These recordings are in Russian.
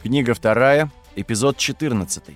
Книга 2, эпизод 14.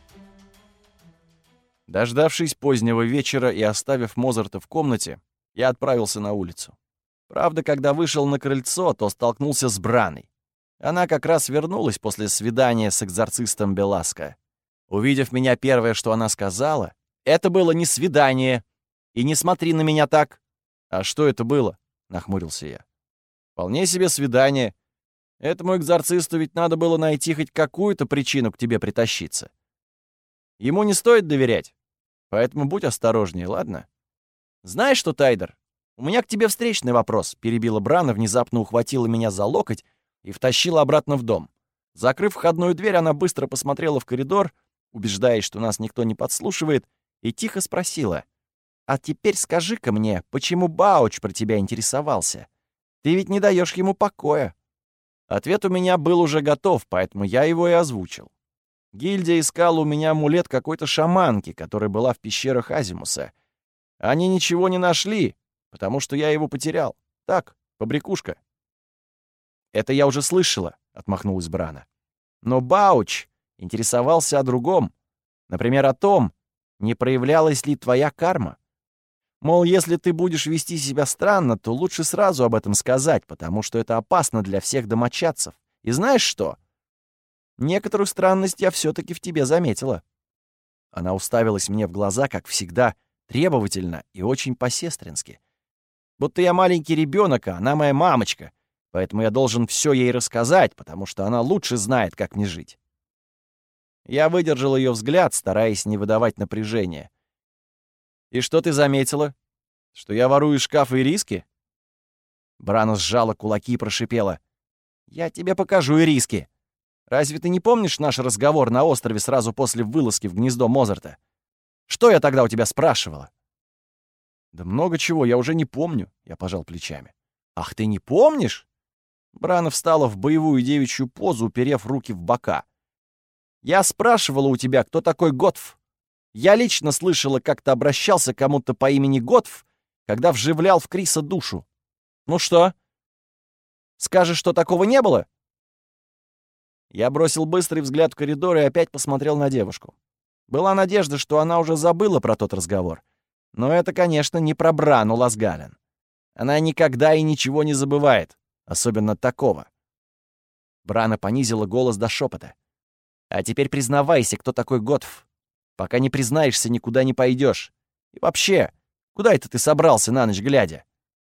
Дождавшись позднего вечера и оставив Мозарта в комнате, я отправился на улицу. Правда, когда вышел на крыльцо, то столкнулся с Браной. Она как раз вернулась после свидания с экзорцистом Беласко. Увидев меня, первое, что она сказала, «Это было не свидание, и не смотри на меня так». «А что это было?» — нахмурился я. «Вполне себе свидание. Этому экзорцисту ведь надо было найти хоть какую-то причину к тебе притащиться. Ему не стоит доверять, поэтому будь осторожнее, ладно?» «Знаешь что, Тайдер, у меня к тебе встречный вопрос», — перебила Брана, внезапно ухватила меня за локоть и втащила обратно в дом. Закрыв входную дверь, она быстро посмотрела в коридор, убеждаясь, что нас никто не подслушивает, и тихо спросила: «А теперь скажи-ка мне, почему Бауч про тебя интересовался? Ты ведь не даешь ему покоя». Ответ у меня был уже готов, поэтому я его и озвучил. Гильдия искала у меня амулет какой-то шаманки, которая была в пещерах Азимуса. Они ничего не нашли, потому что я его потерял. Так, побрякушка. «Это я уже слышала», — отмахнулась Брана. «Но Бауч интересовался о другом. Например, о том, не проявлялась ли твоя карма. Мол, если ты будешь вести себя странно, то лучше сразу об этом сказать, потому что это опасно для всех домочадцев. И знаешь что? Некоторую странность я все-таки в тебе заметила». Она уставилась мне в глаза, как всегда, требовательно и очень по-сестрински. Будто я маленький ребенок, а она моя мамочка, поэтому я должен все ей рассказать, потому что она лучше знает, как мне жить. Я выдержал ее взгляд, стараясь не выдавать напряжения. «И что ты заметила? Что я ворую из шкафа ириски?» Брана сжала кулаки и прошипела: «Я тебе покажу ириски. Разве ты не помнишь наш разговор на острове сразу после вылазки в гнездо Мозарта? Что я тогда у тебя спрашивала?» «Да много чего, я уже не помню», — я пожал плечами. «Ах, ты не помнишь?» Брана встала в боевую девичью позу, уперев руки в бока. «Я спрашивала у тебя, кто такой Готф. Я лично слышала, как ты обращался к кому-то по имени Готф, когда вживлял в Криса душу. Ну что? Скажешь, что такого не было?» Я бросил быстрый взгляд в коридор и опять посмотрел на девушку. Была надежда, что она уже забыла про тот разговор. Но это, конечно, не про Брану Ласгален. Она никогда и ничего не забывает, особенно такого. Брана понизила голос до шепота. «А теперь признавайся, кто такой Готф. Пока не признаешься, никуда не пойдешь. И вообще, куда это ты собрался на ночь глядя?»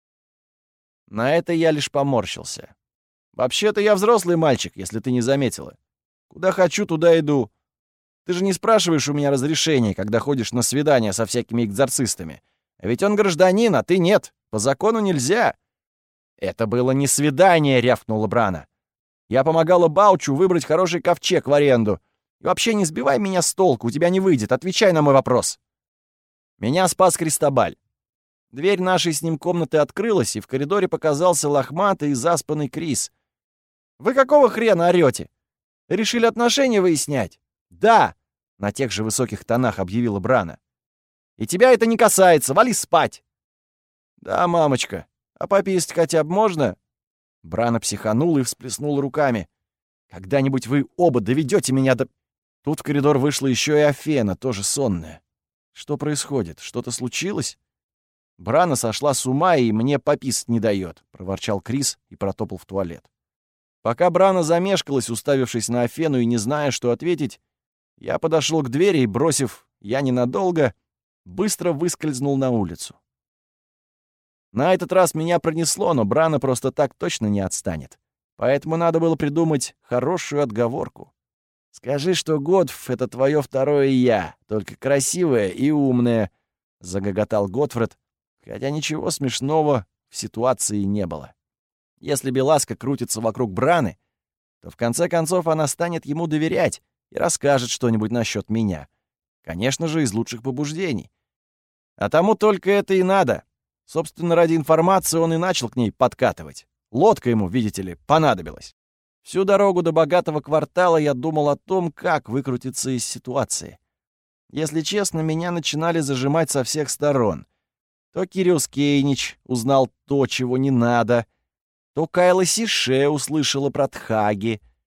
На это я лишь поморщился. «Вообще-то я взрослый мальчик, если ты не заметила. Куда хочу, туда иду. Ты же не спрашиваешь у меня разрешения, когда ходишь на свидания со всякими экзорцистами. А ведь он гражданин, а ты нет. По закону нельзя». «Это было не свидание», — рявкнула Брана. «Я помогала Баучу выбрать хороший ковчег в аренду. И вообще не сбивай меня с толку, у тебя не выйдет. Отвечай на мой вопрос». Меня спас Кристобаль. Дверь нашей с ним комнаты открылась, и в коридоре показался лохматый и заспанный Крис. «Вы какого хрена орёте? Решили отношения выяснять?» «Да!» — на тех же высоких тонах объявила Брана. «И тебя это не касается, вали спать!» «Да, мамочка, а пописать хотя бы можно?» Брана психанула и всплеснула руками. «Когда-нибудь вы оба доведете меня до...» Тут в коридор вышла еще и Афена, тоже сонная. «Что происходит? Что-то случилось?» «Брана сошла с ума и мне пописать не дает», — проворчал Крис и протопал в туалет. Пока Брана замешкалась, уставившись на Афену и не зная, что ответить, я подошел к двери и, бросив «я ненадолго», быстро выскользнул на улицу. На этот раз меня пронесло, но Брана просто так точно не отстанет. Поэтому надо было придумать хорошую отговорку. «Скажи, что Готф — это твое второе «я», только красивое и умное», — загоготал Готфред, хотя ничего смешного в ситуации не было. Если Беласко крутится вокруг Браны, то в конце концов она станет ему доверять и расскажет что-нибудь насчет меня. Конечно же, из лучших побуждений. А тому только это и надо. Собственно, ради информации он и начал к ней подкатывать. Лодка ему, видите ли, понадобилась. Всю дорогу до богатого квартала я думал о том, как выкрутиться из ситуации. Если честно, меня начинали зажимать со всех сторон. То Кирилл Скейнич узнал то, чего не надо, то Кайла Сише услышала про Тхаги.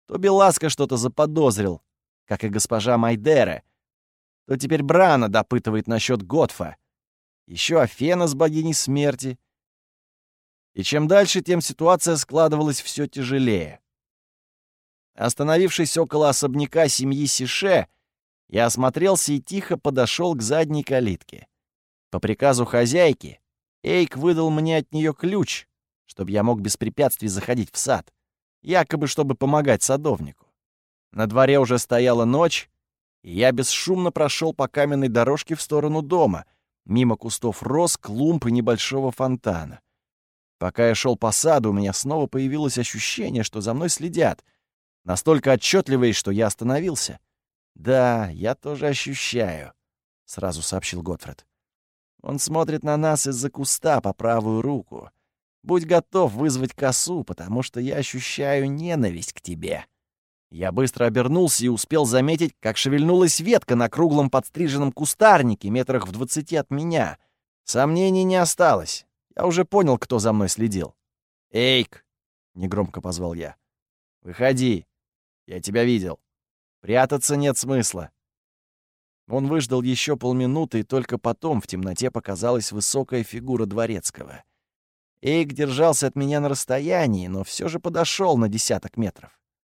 то Беласка что-то заподозрил, как и госпожа Майдера, то теперь Брана допытывает насчет Готфа. Еще Афена с богиней смерти. И чем дальше, тем ситуация складывалась все тяжелее. Остановившись около особняка семьи Сише, я осмотрелся и тихо подошел к задней калитке. По приказу хозяйки Эйк выдал мне от нее ключ, чтобы я мог без препятствий заходить в сад, якобы чтобы помогать садовнику. На дворе уже стояла ночь, и я бесшумно прошел по каменной дорожке в сторону дома, мимо кустов роз, клумб и небольшого фонтана. Пока я шел по саду, у меня снова появилось ощущение, что за мной следят, настолько отчетливое, что я остановился. «Да, я тоже ощущаю», — сразу сообщил Готфрид. «Он смотрит на нас из-за куста по правую руку. Будь готов вызвать косу, потому что я ощущаю ненависть к тебе». Я быстро обернулся и успел заметить, как шевельнулась ветка на круглом подстриженном кустарнике метрах в 20 от меня. Сомнений не осталось. Я уже понял, кто за мной следил. «Эйк!» — негромко позвал я. «Выходи. Я тебя видел. Прятаться нет смысла». Он выждал еще полминуты, и только потом в темноте показалась высокая фигура дворецкого. Эйк держался от меня на расстоянии, но все же подошел на 10 метров.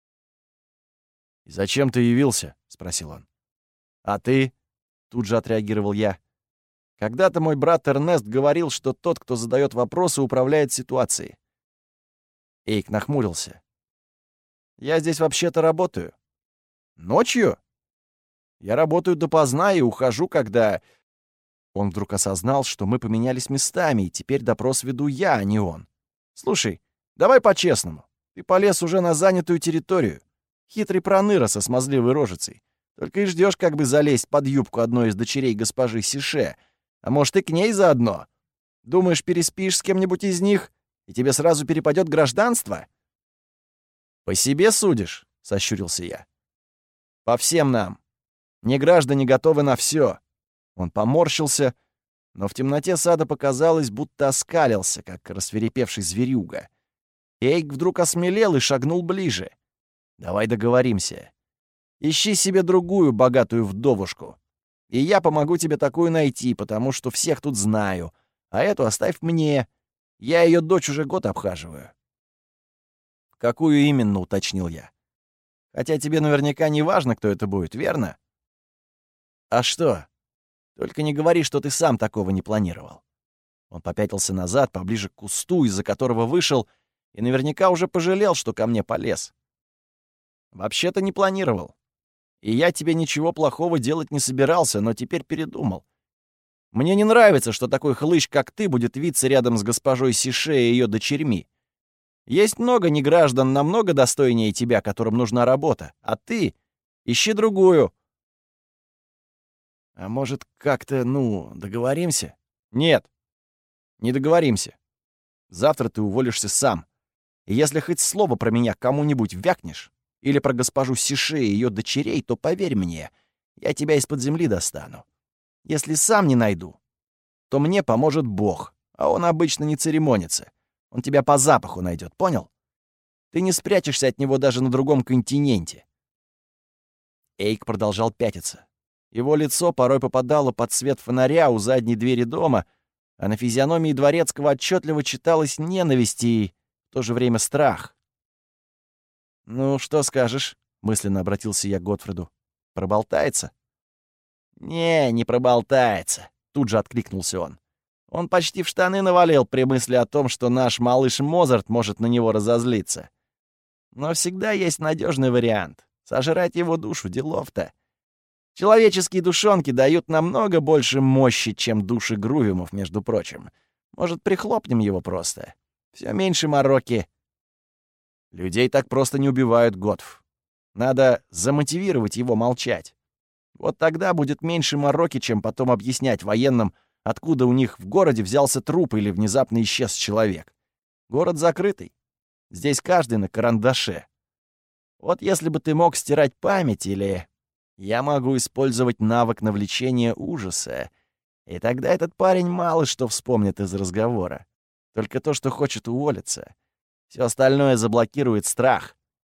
«И зачем ты явился?» — спросил он. «А ты?» — тут же отреагировал я. «Когда-то мой брат Эрнест говорил, что тот, кто задает вопросы, управляет ситуацией». Эйк нахмурился. «Я здесь вообще-то работаю». «Ночью?» «Я работаю допоздна и ухожу, когда...» Он вдруг осознал, что мы поменялись местами, и теперь допрос веду я, а не он. «Слушай, давай по-честному. Ты полез уже на занятую территорию. Хитрый проныра со смазливой рожицей. Только и ждешь, как бы залезть под юбку одной из дочерей госпожи Сише. А может, и к ней заодно? Думаешь, переспишь с кем-нибудь из них, и тебе сразу перепадет гражданство?» «По себе судишь?» — сощурился я. «По всем нам. Неграждане готовы на все». Он поморщился, но в темноте сада показалось, будто оскалился, как рассвирепевший зверюга. Эйк вдруг осмелел и шагнул ближе. «Давай договоримся. Ищи себе другую богатую вдовушку. И я помогу тебе такую найти, потому что всех тут знаю. А эту оставь мне. Я ее дочь уже год обхаживаю». «Какую именно?» — уточнил я. «Хотя тебе наверняка не важно, кто это будет, верно?» «А что? Только не говори, что ты сам такого не планировал». Он попятился назад, поближе к кусту, из-за которого вышел, и наверняка уже пожалел, что ко мне полез. «Вообще-то не планировал. И я тебе ничего плохого делать не собирался, но теперь передумал. Мне не нравится, что такой хлыщ, как ты, будет виться рядом с госпожой Сише и ее дочерьми. Есть много неграждан намного достойнее тебя, которым нужна работа, а ты ищи другую». «А может, как-то, договоримся?» «Нет, не договоримся. Завтра ты уволишься сам. И если хоть слово про меня кому-нибудь вякнешь, или про госпожу Сише и ее дочерей, то поверь мне, я тебя из-под земли достану. Если сам не найду, то мне поможет Бог, а он обычно не церемонится. Он тебя по запаху найдет, понял? Ты не спрячешься от него даже на другом континенте». Эйк продолжал пятиться. Его лицо порой попадало под свет фонаря у задней двери дома, а на физиономии дворецкого отчетливо читалась ненависть и в то же время страх. «Ну, что скажешь?» — мысленно обратился я к Готфриду. «Проболтается?» «Не проболтается», — тут же откликнулся он. «Он почти в штаны навалил при мысли о том, что наш малыш Мозарт может на него разозлиться. Но всегда есть надежный вариант. Сожрать его душу — делов-то. Человеческие душонки дают намного больше мощи, чем души грувимов, между прочим. Может, прихлопнем его просто? Все меньше мороки». «Людей так просто не убивают, Готф. Надо замотивировать его молчать. Вот тогда будет меньше мороки, чем потом объяснять военным, откуда у них в городе взялся труп или внезапно исчез человек. Город закрытый. Здесь каждый на карандаше. Вот если бы ты мог стирать память или... Я могу использовать навык навлечения ужаса, и тогда этот парень мало что вспомнит из разговора. Только то, что хочет уволиться. Все остальное заблокирует страх.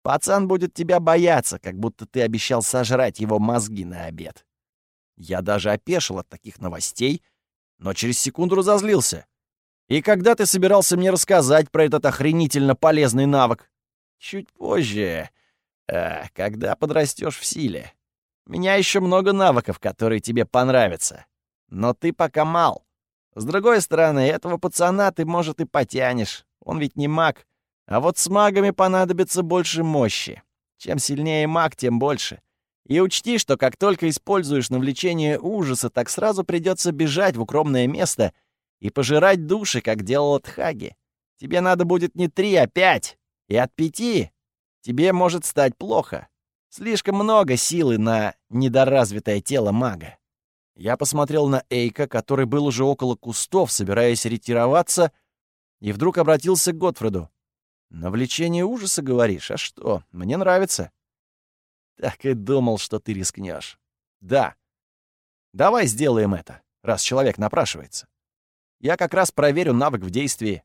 Пацан будет тебя бояться, как будто ты обещал сожрать его мозги на обед». Я даже опешил от таких новостей, но через секунду разозлился. «И когда ты собирался мне рассказать про этот охренительно полезный навык?» «Чуть позже, когда подрастешь в силе. У меня еще много навыков, которые тебе понравятся. Но ты пока мал. С другой стороны, этого пацана ты, может, и потянешь. Он ведь не маг. А вот с магами понадобится больше мощи. Чем сильнее маг, тем больше. И учти, что как только используешь навлечение ужаса, так сразу придется бежать в укромное место и пожирать души, как делал Тхаги. Тебе надо будет не 3, а 5. И от 5 тебе может стать плохо. Слишком много силы на недоразвитое тело мага». Я посмотрел на Эйка, который был уже около кустов, собираясь ретироваться, и вдруг обратился к Готфреду. «Навлечение ужаса, говоришь? А что? Мне нравится». «Так и думал, что ты рискнешь». «Да. Давай сделаем это, раз человек напрашивается. Я как раз проверю навык в действии».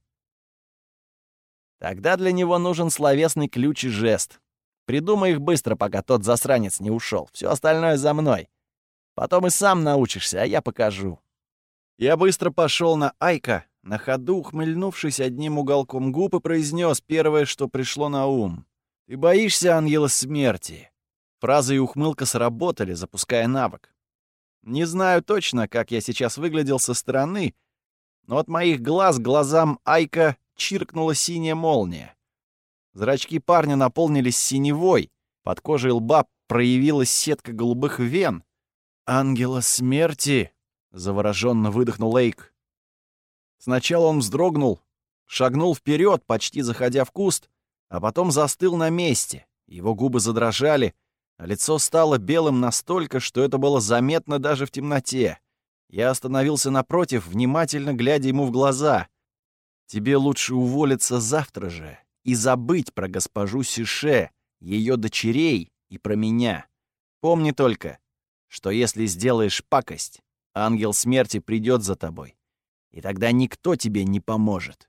«Тогда для него нужен словесный ключ и жест. Придумай их быстро, пока тот засранец не ушел. Все остальное за мной. Потом и сам научишься, а я покажу». Я быстро пошел на Айка, на ходу ухмыльнувшись одним уголком губ, и произнес первое, что пришло на ум. «Ты боишься ангела смерти?» Фраза и ухмылка сработали, запуская навык. Не знаю точно, как я сейчас выглядел со стороны, но от моих глаз к глазам Айка чиркнула синяя молния. Зрачки парня наполнились синевой, под кожей лба проявилась сетка голубых вен. «Ангела смерти!» — завороженно выдохнул Эйк. Сначала он вздрогнул, шагнул вперед, почти заходя в куст, а потом застыл на месте. Его губы задрожали, а лицо стало белым настолько, что это было заметно даже в темноте. Я остановился напротив, внимательно глядя ему в глаза. «Тебе лучше уволиться завтра же и забыть про госпожу Сише, ее дочерей и про меня. Помни только, что если сделаешь пакость, ангел смерти придет за тобой, и тогда никто тебе не поможет».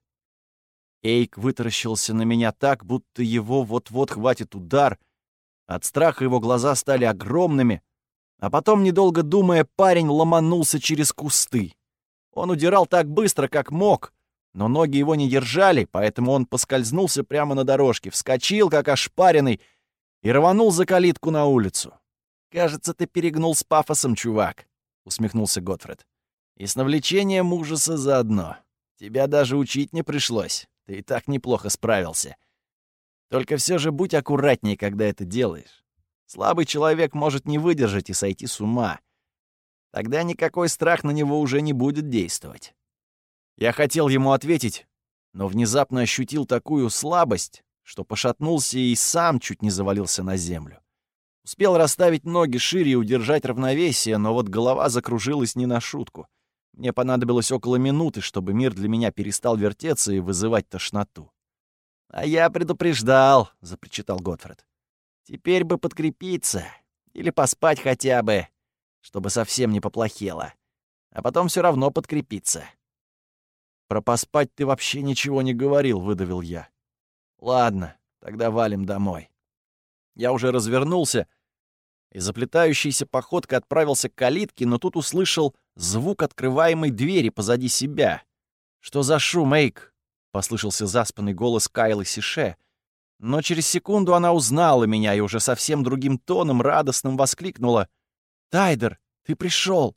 Эйк вытаращился на меня так, будто его вот-вот хватит удар. От страха его глаза стали огромными, а потом, недолго думая, парень ломанулся через кусты. Он удирал так быстро, как мог, но ноги его не держали, поэтому он поскользнулся прямо на дорожке, вскочил, как ошпаренный, и рванул за калитку на улицу. «Кажется, ты перегнул с пафосом, чувак», — усмехнулся Готфред. «И с навлечением ужаса заодно. Тебя даже учить не пришлось. Ты и так неплохо справился. Только все же будь аккуратней, когда это делаешь. Слабый человек может не выдержать и сойти с ума. Тогда никакой страх на него уже не будет действовать». Я хотел ему ответить, но внезапно ощутил такую слабость, что пошатнулся и сам чуть не завалился на землю. Успел расставить ноги шире и удержать равновесие, но вот голова закружилась не на шутку. Мне понадобилось около минуты, чтобы мир для меня перестал вертеться и вызывать тошноту. «А я предупреждал», — запричитал Готфред. «Теперь бы подкрепиться или поспать хотя бы, чтобы совсем не поплохело. А потом все равно подкрепиться». «Про поспать ты вообще ничего не говорил», — выдавил я. «Ладно, тогда валим домой». Я уже развернулся и заплетающейся походкой отправился к калитке, но тут услышал звук открываемой двери позади себя. «Что за шум, Эйк?» — послышался заспанный голос Кайлы Сише. Но через секунду она узнала меня и уже совсем другим тоном радостным воскликнула: «Тайдер, ты пришел!»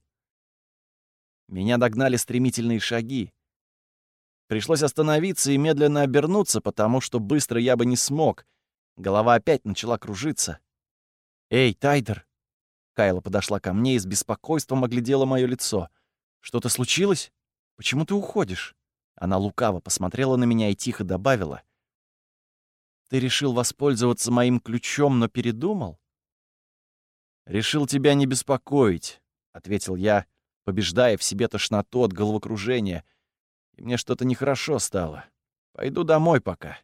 Меня догнали стремительные шаги. Пришлось остановиться и медленно обернуться, потому что быстро я бы не смог. Голова опять начала кружиться. «Эй, Тайдер!» Кайла подошла ко мне и с беспокойством оглядела мое лицо. «Что-то случилось? Почему ты уходишь?» Она лукаво посмотрела на меня и тихо добавила: «Ты решил воспользоваться моим ключом, но передумал?» «Решил тебя не беспокоить», — ответил я, побеждая в себе тошноту от головокружения. «И мне что-то нехорошо стало. Пойду домой пока».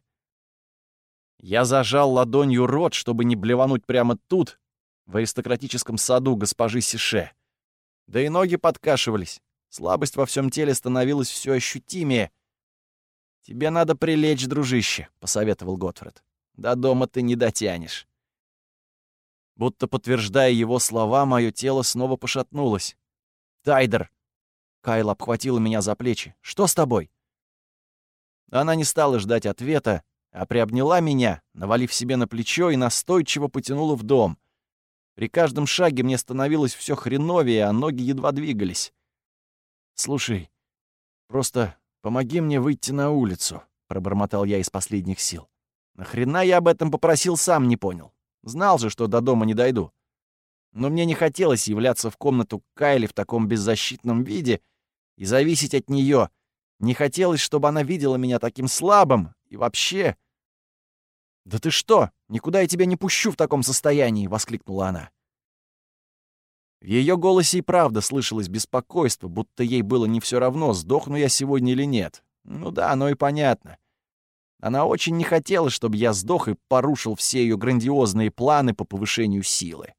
Я зажал ладонью рот, чтобы не блевануть прямо тут, в аристократическом саду госпожи Сише. Да и ноги подкашивались. Слабость во всем теле становилась все ощутимее. «Тебе надо прилечь, дружище», — посоветовал Готфред. До дома ты не дотянешь». Будто подтверждая его слова, мое тело снова пошатнулось. «Тайдер!» Кайл обхватила меня за плечи. «Что с тобой?» Она не стала ждать ответа, а приобняла меня, навалив себе на плечо и настойчиво потянула в дом. При каждом шаге мне становилось все хреновее, а ноги едва двигались. «Слушай, просто помоги мне выйти на улицу», — пробормотал я из последних сил. «Нахрена я об этом попросил, сам не понял. Знал же, что до дома не дойду. Но мне не хотелось являться в комнату к Кайле в таком беззащитном виде и зависеть от нее. Не хотелось, чтобы она видела меня таким слабым и вообще... «Да ты что? Никуда я тебя не пущу в таком состоянии!» — воскликнула она. В ее голосе и правда слышалось беспокойство, будто ей было не все равно, сдохну я сегодня или нет. Ну да, оно и понятно. Она очень не хотела, чтобы я сдох и порушил все ее грандиозные планы по повышению силы.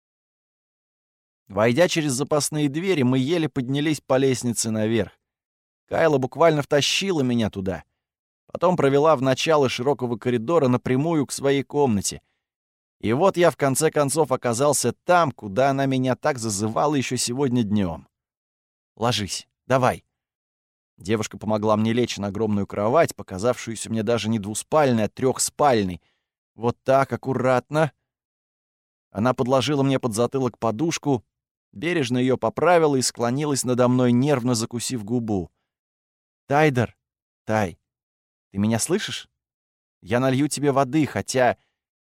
Войдя через запасные двери, мы еле поднялись по лестнице наверх. Кайла буквально втащила меня туда. Потом провела в начало широкого коридора напрямую к своей комнате. И вот я в конце концов оказался там, куда она меня так зазывала еще сегодня днем. «Ложись, давай». Девушка помогла мне лечь на огромную кровать, показавшуюся мне даже не двуспальной, а трехспальной. Вот так, аккуратно. Она подложила мне под затылок подушку, бережно ее поправила и склонилась надо мной, нервно закусив губу. «Тайдер, Тай, ты меня слышишь? Я налью тебе воды, хотя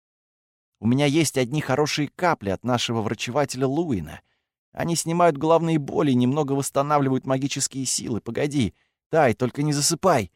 у меня есть одни хорошие капли от нашего врачевателя Луина. Они снимают головные боли и немного восстанавливают магические силы. Погоди, Тай, только не засыпай».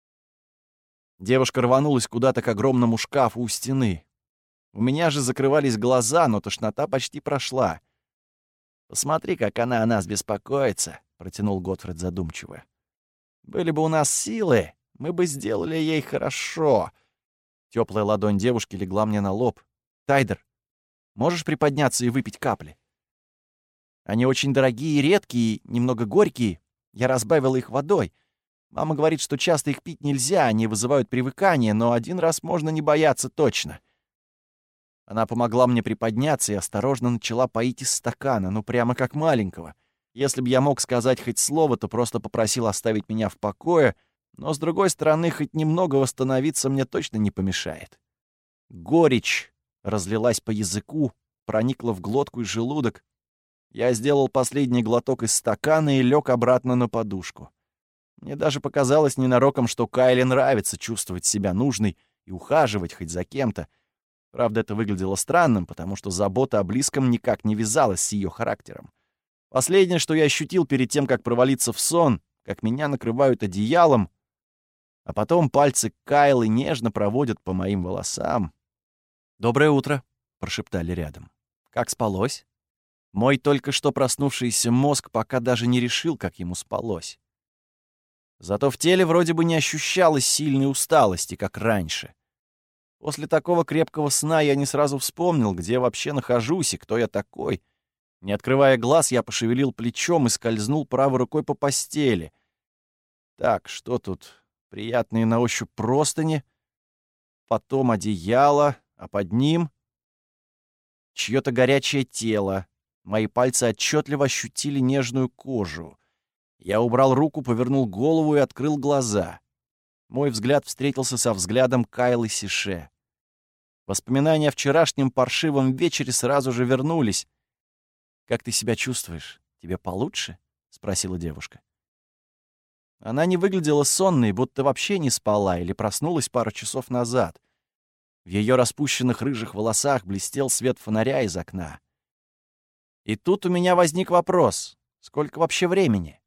Девушка рванулась куда-то к огромному шкафу у стены. У меня же закрывались глаза, но тошнота почти прошла. «Посмотри, как она о нас беспокоится», — протянул Готфрид задумчиво. «Были бы у нас силы, мы бы сделали ей хорошо». Теплая ладонь девушки легла мне на лоб. «Тайдер, можешь приподняться и выпить капли? Они очень дорогие и редкие, немного горькие. Я разбавила их водой. Мама говорит, что часто их пить нельзя, они вызывают привыкание, но один раз можно не бояться точно». Она помогла мне приподняться и осторожно начала поить из стакана, ну прямо как маленького. Если бы я мог сказать хоть слово, то просто попросил оставить меня в покое, но, с другой стороны, хоть немного восстановиться мне точно не помешает. Горечь разлилась по языку, проникла в глотку и желудок. Я сделал последний глоток из стакана и лег обратно на подушку. Мне даже показалось ненароком, что Кайле нравится чувствовать себя нужной и ухаживать хоть за кем-то. Правда, это выглядело странным, потому что забота о близком никак не вязалась с ее характером. Последнее, что я ощутил перед тем, как провалиться в сон, как меня накрывают одеялом, а потом пальцы Кайлы нежно проводят по моим волосам. «Доброе утро», — прошептали рядом. «Как спалось?» Мой только что проснувшийся мозг пока даже не решил, как ему спалось. Зато в теле вроде бы не ощущалось сильной усталости, как раньше. После такого крепкого сна я не сразу вспомнил, где вообще нахожусь и кто я такой. Не открывая глаз, я пошевелил плечом и скользнул правой рукой по постели. Так, что тут? Приятные на ощупь простыни, потом одеяло, а под ним чьё-то горячее тело. Мои пальцы отчетливо ощутили нежную кожу. Я убрал руку, повернул голову и открыл глаза. Мой взгляд встретился со взглядом Кайлы Сише. Воспоминания о вчерашнем паршивом вечере сразу же вернулись. «Как ты себя чувствуешь? Тебе получше?» — спросила девушка. Она не выглядела сонной, будто вообще не спала или проснулась пару часов назад. В ее распущенных рыжих волосах блестел свет фонаря из окна. И тут у меня возник вопрос: сколько вообще времени?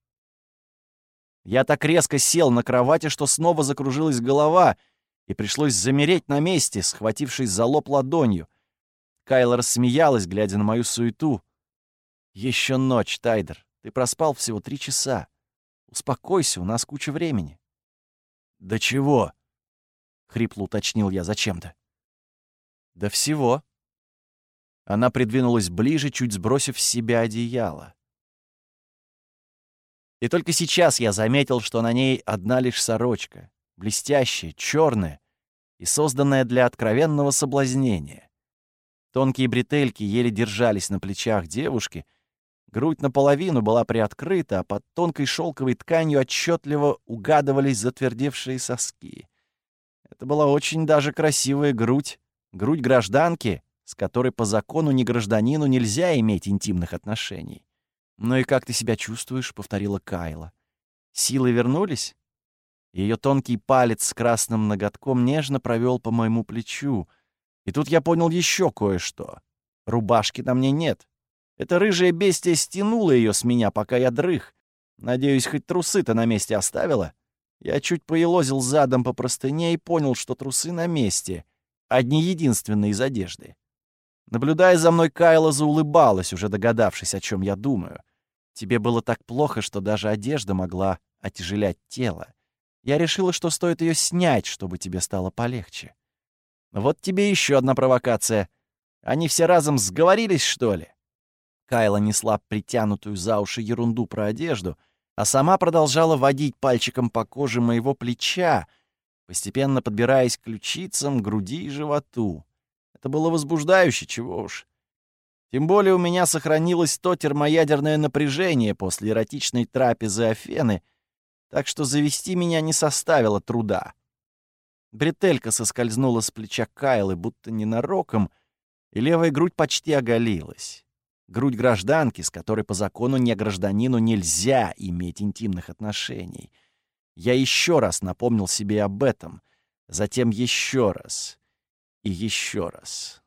Я так резко сел на кровати, что снова закружилась голова, и пришлось замереть на месте, схватившись за лоб ладонью. Кайла рассмеялась, глядя на мою суету. «Еще ночь, Тайдер. Ты проспал всего 3 часа. Успокойся, у нас куча времени». «Да чего?» — хрипло уточнил я зачем-то. «Да всего». Она придвинулась ближе, чуть сбросив с себя одеяло. И только сейчас я заметил, что на ней одна лишь сорочка, блестящая, черная, и созданная для откровенного соблазнения. Тонкие бретельки еле держались на плечах девушки, грудь наполовину была приоткрыта, а под тонкой шелковой тканью отчетливо угадывались затвердевшие соски. Это была очень даже красивая грудь гражданки, с которой по закону ни гражданину нельзя иметь интимных отношений. «Ну и как ты себя чувствуешь?» — повторила Кайла. «Силы вернулись?» Ее тонкий палец с красным ноготком нежно провел по моему плечу. И тут я понял еще кое-что. Рубашки на мне нет. Это рыжее бестие стянуло ее с меня, пока я дрых. Надеюсь, хоть трусы-то на месте оставила? Я чуть поелозил задом по простыне и понял, что трусы на месте. Одни единственные из одежды. Наблюдая за мной, Кайла заулыбалась, уже догадавшись, о чем я думаю. Тебе было так плохо, что даже одежда могла отяжелять тело. Я решила, что стоит ее снять, чтобы тебе стало полегче. Вот тебе еще одна провокация. Они все разом сговорились, что ли? Кайла несла притянутую за уши ерунду про одежду, а сама продолжала водить пальчиком по коже моего плеча, постепенно подбираясь к ключицам, груди и животу. Это было возбуждающе, чего уж. Тем более у меня сохранилось то термоядерное напряжение после эротичной трапезы Афены, так что завести меня не составило труда. Бретелька соскользнула с плеча Кайлы, будто ненароком, и левая грудь почти оголилась. Грудь гражданки, с которой по закону не гражданину нельзя иметь интимных отношений. Я еще раз напомнил себе об этом, затем еще раз и еще раз.